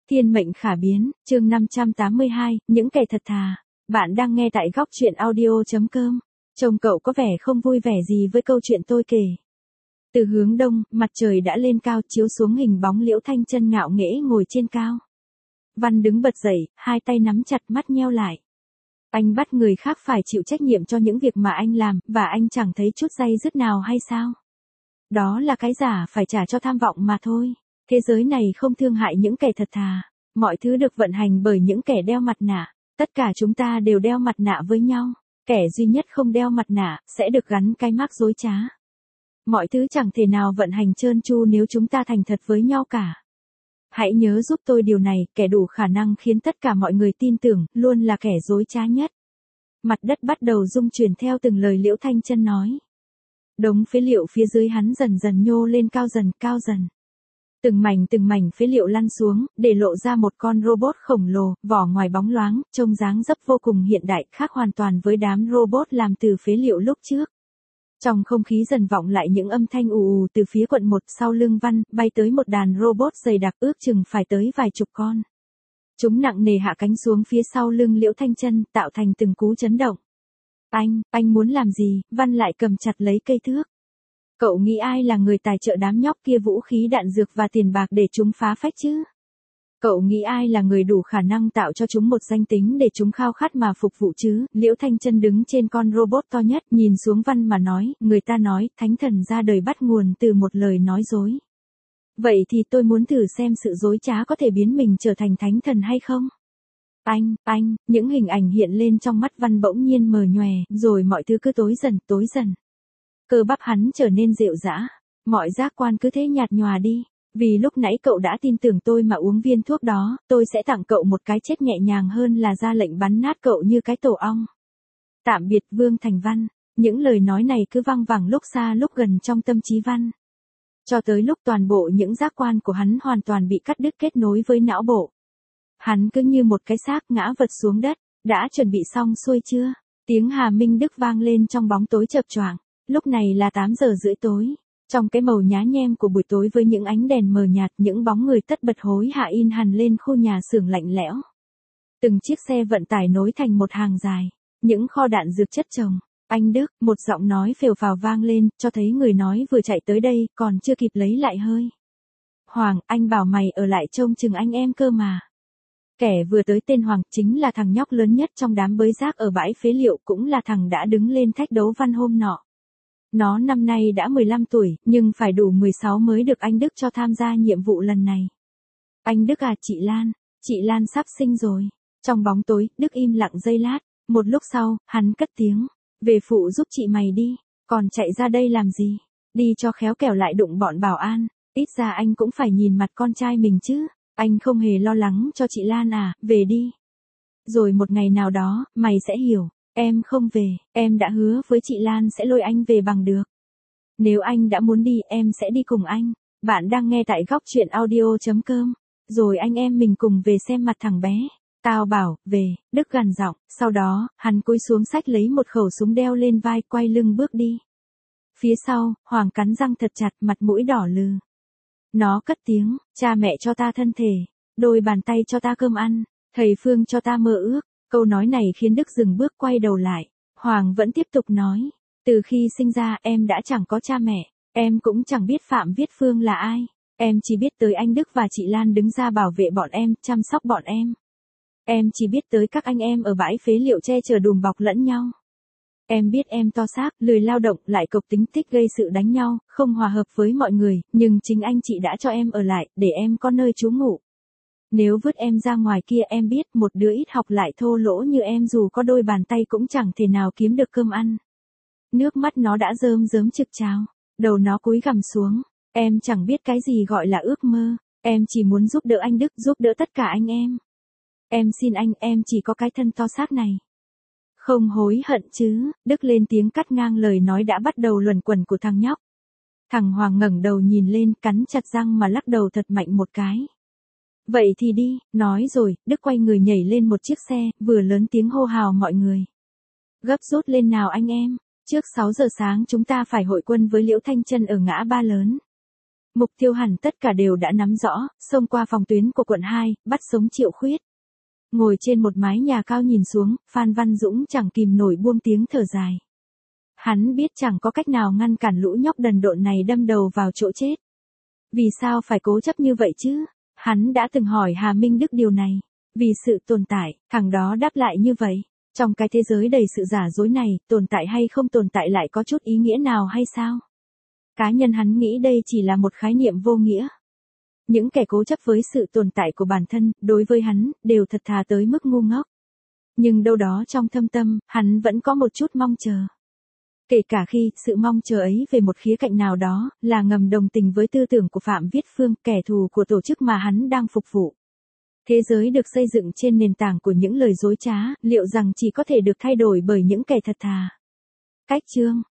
Thiên mệnh khả biến, chương 582, những kẻ thật thà. Bạn đang nghe tại góc truyện audio.com. Trông cậu có vẻ không vui vẻ gì với câu chuyện tôi kể. Từ hướng đông, mặt trời đã lên cao chiếu xuống hình bóng Liễu Thanh Chân ngạo nghễ ngồi trên cao. Văn đứng bật dậy, hai tay nắm chặt mắt nheo lại. Anh bắt người khác phải chịu trách nhiệm cho những việc mà anh làm, và anh chẳng thấy chút day dứt nào hay sao? Đó là cái giả phải trả cho tham vọng mà thôi. Thế giới này không thương hại những kẻ thật thà. Mọi thứ được vận hành bởi những kẻ đeo mặt nạ. Tất cả chúng ta đều đeo mặt nạ với nhau. Kẻ duy nhất không đeo mặt nạ, sẽ được gắn cái mác dối trá. Mọi thứ chẳng thể nào vận hành trơn tru nếu chúng ta thành thật với nhau cả. Hãy nhớ giúp tôi điều này, kẻ đủ khả năng khiến tất cả mọi người tin tưởng, luôn là kẻ dối trá nhất. Mặt đất bắt đầu rung chuyển theo từng lời Liễu Thanh Chân nói. Đống phế liệu phía dưới hắn dần dần nhô lên cao dần. Từng mảnh phế liệu lăn xuống, để lộ ra một con robot khổng lồ, vỏ ngoài bóng loáng, trông dáng dấp vô cùng hiện đại, khác hoàn toàn với đám robot làm từ phế liệu lúc trước. Trong không khí dần vọng lại những âm thanh ù ù từ phía quận 1 sau lưng Văn, bay tới một đàn robot dày đặc ước chừng phải tới vài chục con. Chúng nặng nề hạ cánh xuống phía sau lưng Liễu Thanh Chân, tạo thành từng cú chấn động. Anh muốn làm gì? Văn lại cầm chặt lấy cây thước. Cậu nghĩ ai là người tài trợ đám nhóc kia vũ khí đạn dược và tiền bạc để chúng phá phách chứ? Cậu nghĩ ai là người đủ khả năng tạo cho chúng một danh tính để chúng khao khát mà phục vụ chứ? Liễu Thanh Chân đứng trên con robot to nhất, nhìn xuống Văn mà nói, người ta nói, thánh thần ra đời bắt nguồn từ một lời nói dối. Vậy thì tôi muốn thử xem sự dối trá có thể biến mình trở thành thánh thần hay không? Anh, những hình ảnh hiện lên trong mắt Văn bỗng nhiên mờ nhòe, rồi mọi thứ cứ tối dần. Cơ bắp hắn trở nên rệu rã, mọi giác quan cứ thế nhạt nhòa đi. Vì lúc nãy cậu đã tin tưởng tôi mà uống viên thuốc đó, tôi sẽ tặng cậu một cái chết nhẹ nhàng hơn là ra lệnh bắn nát cậu như cái tổ ong. Tạm biệt Vương Thành Văn, những lời nói này cứ văng vẳng lúc xa lúc gần trong tâm trí Văn. Cho tới lúc toàn bộ những giác quan của hắn hoàn toàn bị cắt đứt kết nối với não bộ. Hắn cứ như một cái xác ngã vật xuống đất, đã chuẩn bị xong xuôi chưa? Tiếng Hà Minh Đức vang lên trong bóng tối chập choạng. Lúc này là 8 giờ rưỡi tối. Trong cái màu nhá nhem của buổi tối với những ánh đèn mờ nhạt, những bóng người tất bật hối hả in hằn lên khu nhà xưởng lạnh lẽo. Từng chiếc xe vận tải nối thành một hàng dài, những kho đạn dược chất chồng. Anh Đức, một giọng nói phều phào vang lên, cho thấy người nói vừa chạy tới đây, còn chưa kịp lấy lại hơi. Hoàng, anh bảo mày ở lại trông chừng anh em cơ mà. Kẻ vừa tới tên Hoàng chính là thằng nhóc lớn nhất trong đám bới rác ở bãi phế liệu, cũng là thằng đã đứng lên thách đấu Văn hôm nọ. Nó năm nay đã 15 tuổi, nhưng phải đủ 16 mới được anh Đức cho tham gia nhiệm vụ lần này. Anh Đức à, chị Lan sắp sinh rồi. Trong bóng tối, Đức im lặng giây lát, một lúc sau, hắn cất tiếng. Về phụ giúp chị mày đi, còn chạy ra đây làm gì? Đi cho khéo kẻo lại đụng bọn bảo an, ít ra anh cũng phải nhìn mặt con trai mình chứ. Anh không hề lo lắng cho chị Lan à, về đi. Rồi một ngày nào đó, mày sẽ hiểu. Em không về, em đã hứa với chị Lan sẽ lôi anh về bằng được. Nếu anh đã muốn đi, em sẽ đi cùng anh. Bạn đang nghe tại góc truyện audio.com. Rồi anh em mình cùng về xem mặt thằng bé. Tao bảo, về, Đức gằn giọng. Sau đó, hắn cúi xuống xách lấy một khẩu súng đeo lên vai, quay lưng bước đi. Phía sau, Hoàng cắn răng thật chặt, mặt mũi đỏ lừ. Nó cất tiếng, cha mẹ cho ta thân thể, đôi bàn tay cho ta cơm ăn, thầy Phương cho ta mơ ước. Câu nói này khiến Đức dừng bước quay đầu lại. Hoàng vẫn tiếp tục nói. Từ khi sinh ra em đã chẳng có cha mẹ. Em cũng chẳng biết Phạm Viết Phương là ai. Em chỉ biết tới anh Đức và chị Lan đứng ra bảo vệ bọn em, chăm sóc bọn em. Em chỉ biết tới các anh em ở bãi phế liệu che chở đùm bọc lẫn nhau. Em biết em to xác, lười lao động, lại cộc tính thích gây sự đánh nhau, không hòa hợp với mọi người, nhưng chính anh chị đã cho em ở lại, để em có nơi trú ngụ. Nếu vứt em ra ngoài kia em biết một đứa ít học lại thô lỗ như em dù có đôi bàn tay cũng chẳng thể nào kiếm được cơm ăn. Nước mắt nó đã rơm rớm trực trào, đầu nó cúi gằm xuống. Em chẳng biết cái gì gọi là ước mơ, em chỉ muốn giúp đỡ anh Đức, giúp đỡ tất cả anh em. Em xin anh, em chỉ có cái thân to xác này. Không hối hận chứ, Đức lên tiếng cắt ngang lời nói đã bắt đầu luẩn quẩn của thằng nhóc. Thằng Hoàng ngẩng đầu nhìn lên, cắn chặt răng mà lắc đầu thật mạnh một cái. Vậy thì đi, nói rồi, Đức quay người nhảy lên một chiếc xe, vừa lớn tiếng hô hào mọi người. Gấp rút lên nào anh em, trước 6 giờ sáng chúng ta phải hội quân với Liễu Thanh Chân ở ngã ba lớn. Mục tiêu hẳn tất cả đều đã nắm rõ, xông qua phòng tuyến của quận 2, bắt sống Triệu Khuyết. Ngồi trên một mái nhà cao nhìn xuống, Phan Văn Dũng chẳng kìm nổi buông tiếng thở dài. Hắn biết chẳng có cách nào ngăn cản lũ nhóc đần độn này đâm đầu vào chỗ chết. Vì sao phải cố chấp như vậy chứ? Hắn đã từng hỏi Hà Minh Đức điều này. Vì sự tồn tại, thằng đó đáp lại như vậy. Trong cái thế giới đầy sự giả dối này, tồn tại hay không tồn tại lại có chút ý nghĩa nào hay sao? Cá nhân hắn nghĩ đây chỉ là một khái niệm vô nghĩa. Những kẻ cố chấp với sự tồn tại của bản thân, đối với hắn, đều thật thà tới mức ngu ngốc. Nhưng đâu đó trong thâm tâm, hắn vẫn có một chút mong chờ. Kể cả khi, sự mong chờ ấy về một khía cạnh nào đó, là ngầm đồng tình với tư tưởng của Phạm Viết Phương, kẻ thù của tổ chức mà hắn đang phục vụ. Thế giới được xây dựng trên nền tảng của những lời dối trá, liệu rằng chỉ có thể được thay đổi bởi những kẻ thật thà. Cách chương